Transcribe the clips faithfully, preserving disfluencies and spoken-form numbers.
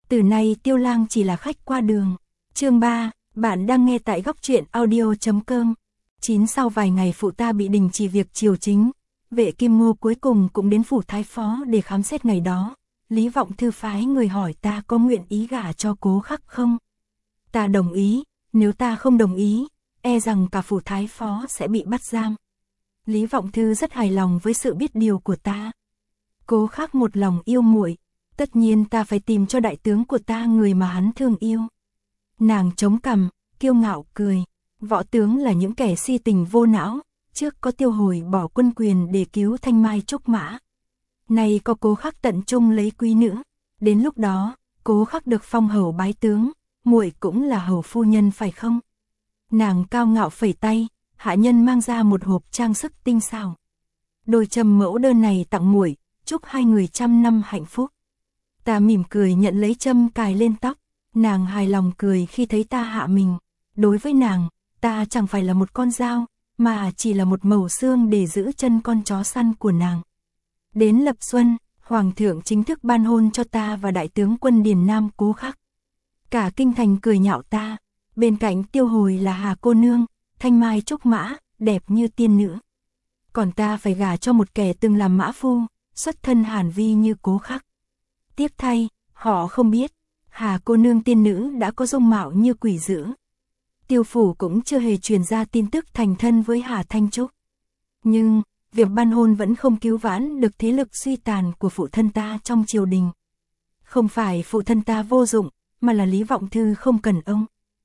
Từ nay Tiêu Lang chỉ là khách qua đường. Chương ba, bạn đang nghe tại góc truyện audio chấm com. Chín sau vài ngày phụ ta bị đình chỉ việc triều chính, Vệ Kim Ngô cuối cùng cũng đến phủ thái phó để khám xét ngày đó. Lý Vọng Thư phái người hỏi ta có nguyện ý gả cho Cố Khắc không. Ta đồng ý, nếu ta không đồng ý, e rằng cả phủ thái phó sẽ bị bắt giam. Lý Vọng Thư rất hài lòng với sự biết điều của ta. Cố Khắc một lòng yêu muội, tất nhiên ta phải tìm cho đại tướng của ta người mà hắn thương yêu. Nàng chống cằm, kiêu ngạo cười, võ tướng là những kẻ si tình vô não, trước có Tiêu Hồi bỏ quân quyền để cứu Thanh Mai Trúc Mã. Nay có Cố Khắc tận trung lấy quý nữ, đến lúc đó, Cố Khắc được phong hầu bái tướng, muội cũng là hầu phu nhân phải không? Nàng cao ngạo phẩy tay, hạ nhân mang ra một hộp trang sức tinh xảo. Đôi trầm mẫu đơn này tặng muội, chúc hai người trăm năm hạnh phúc. Ta mỉm cười nhận lấy trâm cài lên tóc, nàng hài lòng cười khi thấy ta hạ mình. Đối với nàng, ta chẳng phải là một con dao, mà chỉ là một mẩu xương để giữ chân con chó săn của nàng. Đến lập xuân, Hoàng thượng chính thức ban hôn cho ta và đại tướng quân Điền Nam Cố Khắc. Cả kinh thành cười nhạo ta, bên cạnh Tiêu Hồi là Hà cô nương, Thanh Mai Trúc Mã, đẹp như tiên nữ. Còn ta phải gả cho một kẻ từng làm mã phu, xuất thân hàn vi như Cố Khắc. Tiếc thay, họ không biết, Hà cô nương tiên nữ đã có dung mạo như quỷ dữ. Tiêu phủ cũng chưa hề truyền ra tin tức thành thân với Hà Thanh Trúc. Nhưng, việc ban hôn vẫn không cứu vãn được thế lực suy tàn của phụ thân ta trong triều đình. Không phải phụ thân ta vô dụng, mà là Lý Vọng Thư không cần ông.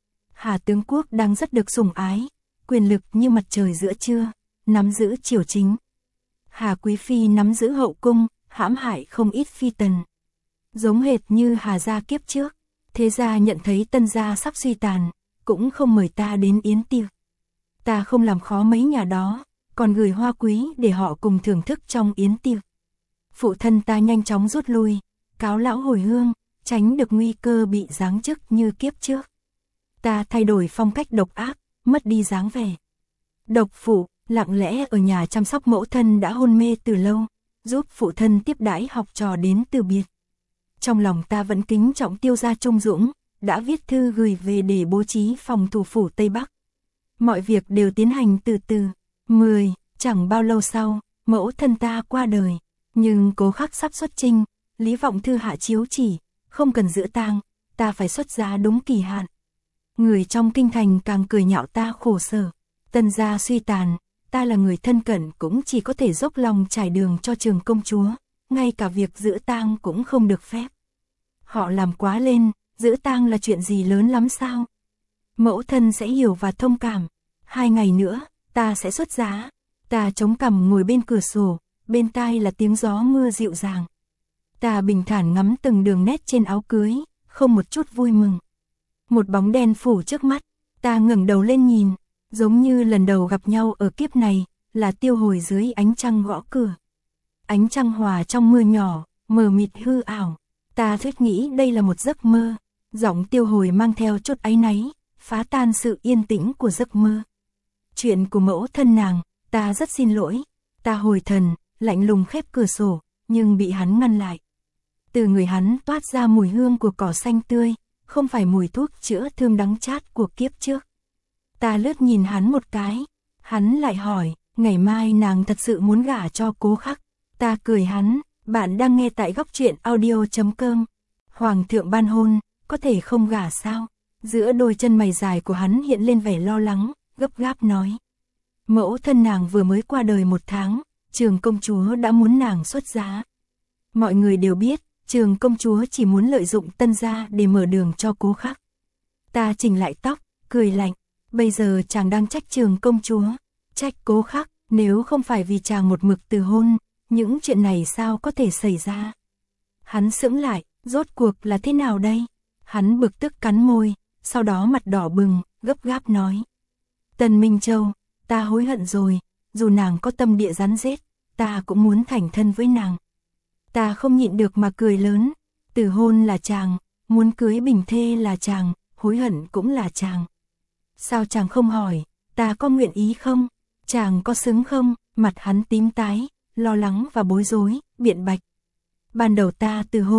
Hà tướng quốc đang rất được sủng ái, quyền lực như mặt trời giữa trưa, nắm giữ triều chính. Hà quý phi nắm giữ hậu cung, hãm hại không ít phi tần. Giống hệt như Hà gia kiếp trước, thế gia nhận thấy Tân gia sắp suy tàn, cũng không mời ta đến yến tiệc. Ta không làm khó mấy nhà đó, còn gửi hoa quý để họ cùng thưởng thức trong yến tiệc. Phụ thân ta nhanh chóng rút lui, cáo lão hồi hương, tránh được nguy cơ bị giáng chức như kiếp trước. Ta thay đổi phong cách độc ác, mất đi dáng vẻ độc phụ, lặng lẽ ở nhà chăm sóc mẫu thân đã hôn mê từ lâu, giúp phụ thân tiếp đãi học trò đến từ biệt. Trong lòng ta vẫn kính trọng Tiêu gia Trung Dũng, đã viết thư gửi về để bố trí phòng thủ phủ Tây Bắc. Mọi việc đều tiến hành từ từ. Mười, chẳng bao lâu sau, mẫu thân ta qua đời, nhưng Cố Khắc sắp xuất chinh, Lý Vọng Thư hạ chiếu chỉ, không cần giữ tang, ta phải xuất giá đúng kỳ hạn. Người trong kinh thành càng cười nhạo ta khổ sở. Tân gia suy tàn, ta là người thân cận cũng chỉ có thể dốc lòng trải đường cho Trường công chúa, ngay cả việc giữ tang cũng không được phép. Họ làm quá lên, giữ tang là chuyện gì lớn lắm sao? Mẫu thân sẽ hiểu và thông cảm. Hai ngày nữa, ta sẽ xuất giá. Ta chống cằm ngồi bên cửa sổ, bên tai là tiếng gió mưa dịu dàng. Ta bình thản ngắm từng đường nét trên áo cưới, không một chút vui mừng. Một bóng đen phủ trước mắt, ta ngẩng đầu lên nhìn, giống như lần đầu gặp nhau ở kiếp này, là Tiêu Hồi dưới ánh trăng gõ cửa. Ánh trăng hòa trong mưa nhỏ, mờ mịt hư ảo. Ta thuyết nghĩ đây là một giấc mơ, giọng Tiêu Hồi mang theo chút áy náy, phá tan sự yên tĩnh của giấc mơ. Chuyện của mẫu thân nàng, ta rất xin lỗi. Ta hồi thần, lạnh lùng khép cửa sổ, nhưng bị hắn ngăn lại. Từ người hắn toát ra mùi hương của cỏ xanh tươi, không phải mùi thuốc chữa thương đắng chát của kiếp trước. Ta lướt nhìn hắn một cái, hắn lại hỏi, ngày mai nàng thật sự muốn gả cho Cố Khắc. Ta cười hắn, bạn đang nghe tại góc truyện audio chấm com. Hoàng thượng ban hôn, có thể không gả sao? Giữa đôi chân mày dài của hắn hiện lên vẻ lo lắng, gấp gáp nói. Mẫu thân nàng vừa mới qua đời một tháng, Trường công chúa đã muốn nàng xuất giá. Mọi người đều biết, Trường công chúa chỉ muốn lợi dụng Tân gia để mở đường cho Cố Khắc. Ta chỉnh lại tóc, cười lạnh. Bây giờ chàng đang trách Trường công chúa, trách Cố Khắc, nếu không phải vì chàng một mực từ hôn, những chuyện này sao có thể xảy ra? Hắn sững lại, rốt cuộc là thế nào đây? Hắn bực tức cắn môi, sau đó mặt đỏ bừng, gấp gáp nói. Tần Minh Châu, ta hối hận rồi, dù nàng có tâm địa rắn rết, ta cũng muốn thành thân với nàng. Ta không nhịn được mà cười lớn, từ hôn là chàng, muốn cưới bình thê là chàng, hối hận cũng là chàng. Sao chàng không hỏi, ta có nguyện ý không? Chàng có xứng không? Mặt hắn tím tái, lo lắng và bối rối, biện bạch. Ban đầu ta từ hôn,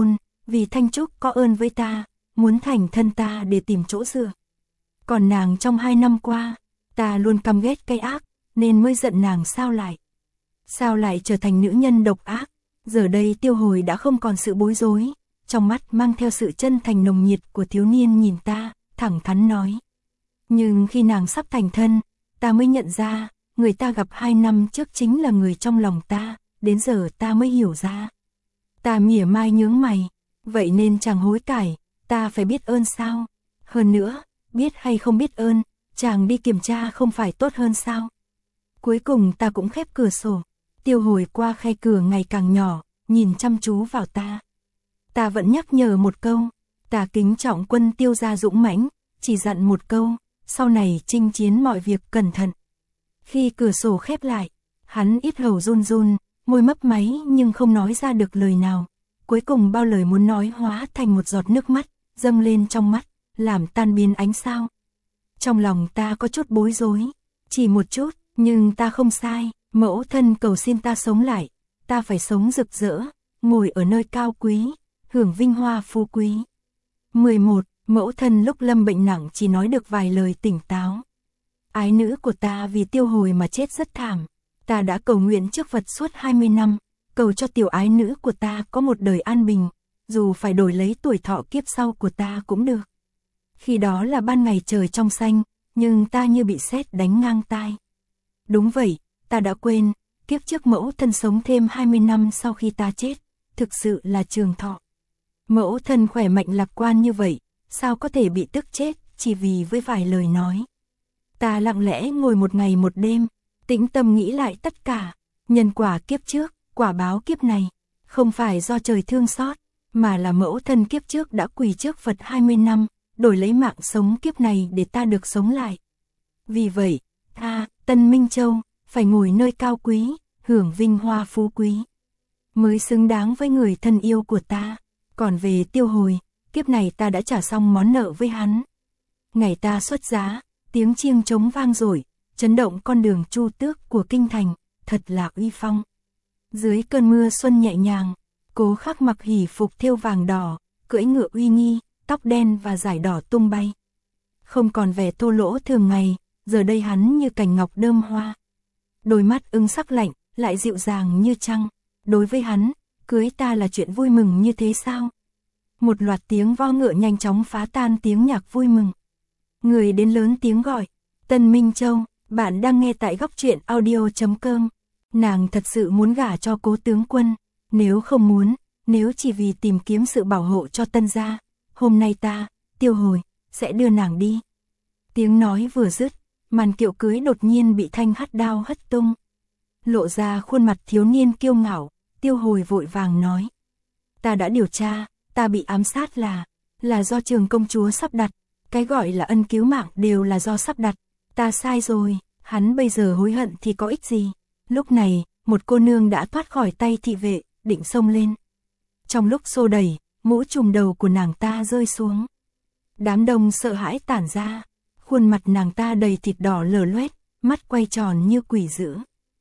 vì Thanh Trúc có ơn với ta, muốn thành thân ta để tìm chỗ dựa. Còn nàng trong hai năm qua, ta luôn căm ghét cái ác, nên mới giận nàng sao lại. Sao lại trở thành nữ nhân độc ác, giờ đây Tiêu Hồi đã không còn sự bối rối, trong mắt mang theo sự chân thành nồng nhiệt của thiếu niên nhìn ta, thẳng thắn nói. Nhưng khi nàng sắp thành thân, ta mới nhận ra, người ta gặp hai năm trước chính là người trong lòng ta, đến giờ ta mới hiểu ra. Ta mỉa mai nhướng mày, vậy nên chàng hối cải, ta phải biết ơn sao? Hơn nữa, biết hay không biết ơn, chàng đi kiểm tra không phải tốt hơn sao? Cuối cùng ta cũng khép cửa sổ, Tiêu Hồi qua khe cửa ngày càng nhỏ, nhìn chăm chú vào ta. Ta vẫn nhắc nhở một câu, ta kính trọng quân Tiêu gia dũng mãnh, chỉ dặn một câu, sau này chinh chiến mọi việc cẩn thận. Khi cửa sổ khép lại, hắn ít hầu run run, môi mấp máy nhưng không nói ra được lời nào. Cuối cùng bao lời muốn nói hóa thành một giọt nước mắt, dâng lên trong mắt, làm tan biến ánh sao. Trong lòng ta có chút bối rối, chỉ một chút, nhưng ta không sai, mẫu thân cầu xin ta sống lại, ta phải sống rực rỡ, ngồi ở nơi cao quý, hưởng vinh hoa phú quý. mười một. Mẫu thân lúc lâm bệnh nặng chỉ nói được vài lời tỉnh táo. Ái nữ của ta vì Tiêu Hồi mà chết rất thảm, ta đã cầu nguyện trước Phật suốt hai mươi năm, cầu cho tiểu ái nữ của ta có một đời an bình, dù phải đổi lấy tuổi thọ kiếp sau của ta cũng được. Khi đó là ban ngày trời trong xanh, nhưng ta như bị sét đánh ngang tai. Đúng vậy, ta đã quên, kiếp trước mẫu thân sống thêm hai mươi năm sau khi ta chết, thực sự là trường thọ. Mẫu thân khỏe mạnh lạc quan như vậy, sao có thể bị tức chết, chỉ vì với vài lời nói. Ta lặng lẽ ngồi một ngày một đêm, tĩnh tâm nghĩ lại tất cả, nhân quả kiếp trước, quả báo kiếp này, không phải do trời thương xót, mà là mẫu thân kiếp trước đã quỳ trước Phật hai mươi năm, đổi lấy mạng sống kiếp này để ta được sống lại. Vì vậy, ta, Tân Minh Châu, phải ngồi nơi cao quý, hưởng vinh hoa phú quý, mới xứng đáng với người thân yêu của ta. Còn về Tiêu Hồi, kiếp này ta đã trả xong món nợ với hắn. Ngày ta xuất giá, tiếng chiêng trống vang dội, chấn động con đường Chu Tước của kinh thành, thật là uy phong. Dưới cơn mưa xuân nhẹ nhàng, Cố Khắc mặc hỷ phục thêu vàng đỏ, cưỡi ngựa uy nghi, tóc đen và dải đỏ tung bay. Không còn vẻ thô lỗ thường ngày, giờ đây hắn như cành ngọc đơm hoa. Đôi mắt ưng sắc lạnh, lại dịu dàng như trăng. Đối với hắn, cưới ta là chuyện vui mừng như thế sao? Một loạt tiếng vo ngựa nhanh chóng phá tan tiếng nhạc vui mừng. Người đến lớn tiếng gọi, Tân Minh Châu, bạn đang nghe tại góc truyện audio chấm com. Nàng thật sự muốn gả cho Cố tướng quân, nếu không muốn, nếu chỉ vì tìm kiếm sự bảo hộ cho Tân gia, hôm nay ta, Tiêu Hồi, sẽ đưa nàng đi. Tiếng nói vừa dứt, màn kiệu cưới đột nhiên bị thanh hắt đao hất tung. Lộ ra khuôn mặt thiếu niên kiêu ngạo, Tiêu Hồi vội vàng nói. Ta đã điều tra, ta bị ám sát là, là do Trường công chúa sắp đặt, cái gọi là ân cứu mạng đều là do sắp đặt, ta sai rồi, hắn bây giờ hối hận thì có ích gì. Lúc này, một cô nương đã thoát khỏi tay thị vệ, định xông lên. Trong lúc xô đẩy, mũ trùm đầu của nàng ta rơi xuống. Đám đông sợ hãi tản ra, khuôn mặt nàng ta đầy thịt đỏ lở loét, mắt quay tròn như quỷ dữ.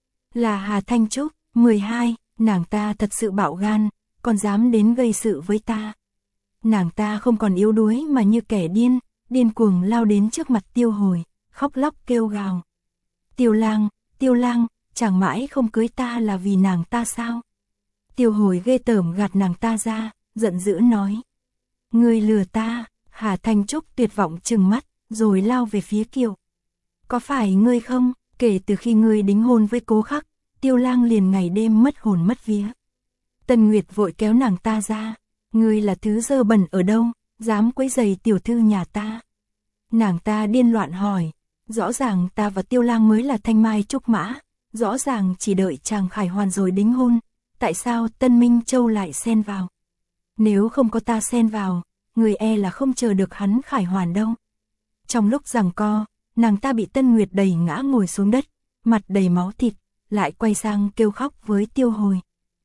Là Hà Thanh Trúc, mười hai, nàng ta thật sự bạo gan, còn dám đến gây sự với ta. Nàng ta không còn yếu đuối mà như kẻ điên, điên cuồng lao đến trước mặt Tiêu Hồi, khóc lóc kêu gào. Tiêu lang, Tiêu lang, chàng mãi không cưới ta là vì nàng ta sao? Tiêu Hồi ghê tởm gạt nàng ta ra, giận dữ nói. Ngươi lừa ta. Hà Thanh Trúc tuyệt vọng trừng mắt, rồi lao về phía kiệu. Có phải ngươi không? Kể từ khi ngươi đính hôn với Cố Khắc, Tiêu lang liền ngày đêm mất hồn mất vía. Tân Nguyệt vội kéo nàng ta ra. Ngươi là thứ dơ bẩn ở đâu, dám quấy rầy tiểu thư nhà ta? Nàng ta điên loạn hỏi. Rõ ràng ta và Tiêu lang mới là thanh mai trúc mã, rõ ràng chỉ đợi chàng khải hoàn rồi đính hôn. Tại sao Tân Minh Châu lại xen vào? Nếu không có ta xen vào, người e là không chờ được hắn khải hoàn đâu. Trong lúc giằng co, nàng ta bị Tân Nguyệt đẩy ngã ngồi xuống đất, mặt đầy máu thịt, lại quay sang kêu khóc với Tiêu Hồi.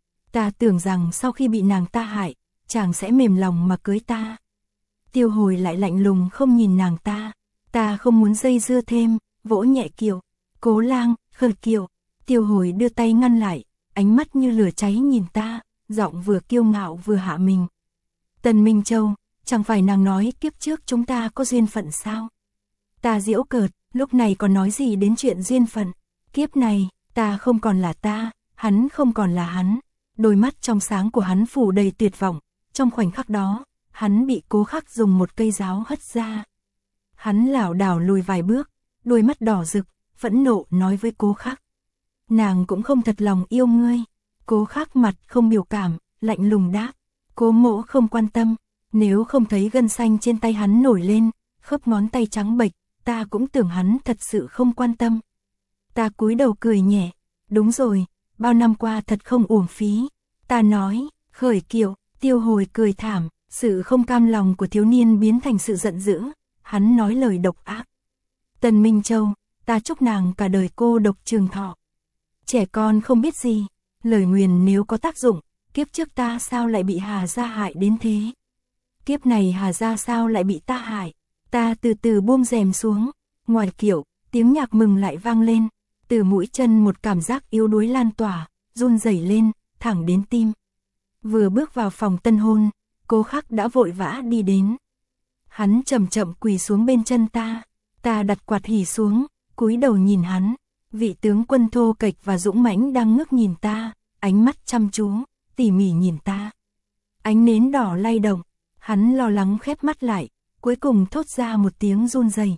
Ta tưởng rằng sau khi bị nàng ta hại, chàng sẽ mềm lòng mà cưới ta. Tiêu Hồi lại lạnh lùng không nhìn nàng ta. Ta không muốn dây dưa thêm, vỗ nhẹ kiệu. Cố lang, khởi kiệu. Tiêu Hồi đưa tay ngăn lại, ánh mắt như lửa cháy nhìn ta, giọng vừa kiêu ngạo vừa hạ mình. Tần Minh Châu, chẳng phải nàng nói kiếp trước chúng ta có duyên phận sao? Ta giễu cợt, lúc này còn nói gì đến chuyện duyên phận? Kiếp này, ta không còn là ta, hắn không còn là hắn. Đôi mắt trong sáng của hắn phủ đầy tuyệt vọng, trong khoảnh khắc đó, hắn bị Cố Khắc dùng một cây giáo hất ra. Hắn lảo đảo lùi vài bước, đôi mắt đỏ rực, phẫn nộ nói với Cố Khắc. Nàng cũng không thật lòng yêu ngươi. Cố Khắc mặt không biểu cảm, lạnh lùng đáp. Cố Mỗ không quan tâm, nếu không thấy gân xanh trên tay hắn nổi lên, khớp ngón tay trắng bệch, ta cũng tưởng hắn thật sự không quan tâm. Ta cúi đầu cười nhẹ, đúng rồi, bao năm qua thật không uổng phí. Ta nói, khởi kiệu, Tiêu Hồi cười thảm, sự không cam lòng của thiếu niên biến thành sự giận dữ, hắn nói lời độc ác. Tần Minh Châu, ta chúc nàng cả đời cô độc trường thọ. Trẻ con không biết gì, lời nguyền nếu có tác dụng, kiếp trước ta sao lại bị Hà gia hại đến thế? Kiếp này Hà gia sao lại bị ta hại? Ta từ từ buông rèm xuống, ngoài kiệu, tiếng nhạc mừng lại vang lên, từ mũi chân một cảm giác yếu đuối lan tỏa, run rẩy lên, thẳng đến tim. Vừa bước vào phòng tân hôn, Cố Khắc đã vội vã đi đến. Hắn chậm chậm quỳ xuống bên chân ta, ta đặt quạt hỉ xuống, cúi đầu nhìn hắn. Vị tướng quân thô kệch và dũng mãnh đang ngước nhìn ta, ánh mắt chăm chú, tỉ mỉ nhìn ta. Ánh nến đỏ lay động, hắn lo lắng khép mắt lại, cuối cùng thốt ra một tiếng run rẩy.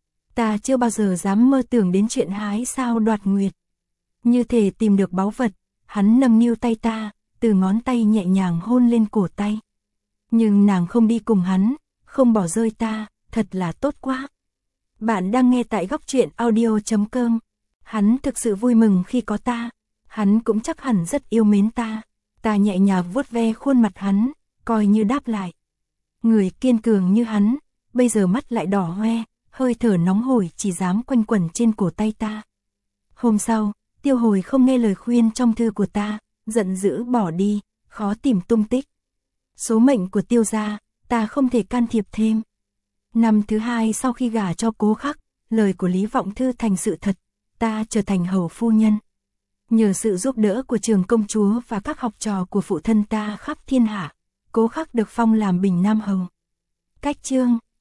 Ta chưa bao giờ dám mơ tưởng đến chuyện hái sao đoạt nguyệt. Như thể tìm được báu vật, hắn nâng niu tay ta, từ ngón tay nhẹ nhàng hôn lên cổ tay. Nhưng nàng không đi cùng hắn, không bỏ rơi ta, thật là tốt quá. Bạn đang nghe tại góc truyện audio chấm com. Hắn thực sự vui mừng khi có ta, hắn cũng chắc hẳn rất yêu mến ta. Ta nhẹ nhàng vuốt ve khuôn mặt hắn, coi như đáp lại. Người kiên cường như hắn, bây giờ mắt lại đỏ hoe, hơi thở nóng hổi chỉ dám quanh quẩn trên cổ tay ta. Hôm sau, Tiêu Hồi không nghe lời khuyên trong thư của ta, giận dữ bỏ đi, khó tìm tung tích. Số mệnh của Tiêu gia, ta không thể can thiệp thêm. Năm thứ hai sau khi gả cho Cố Khắc, lời của Lý Vọng Thư thành sự thật, ta trở thành hầu phu nhân. Nhờ sự giúp đỡ của Trường công chúa và các học trò của phụ thân ta khắp thiên hạ, Cố Khắc được phong làm Bình Nam hầu. Cách chương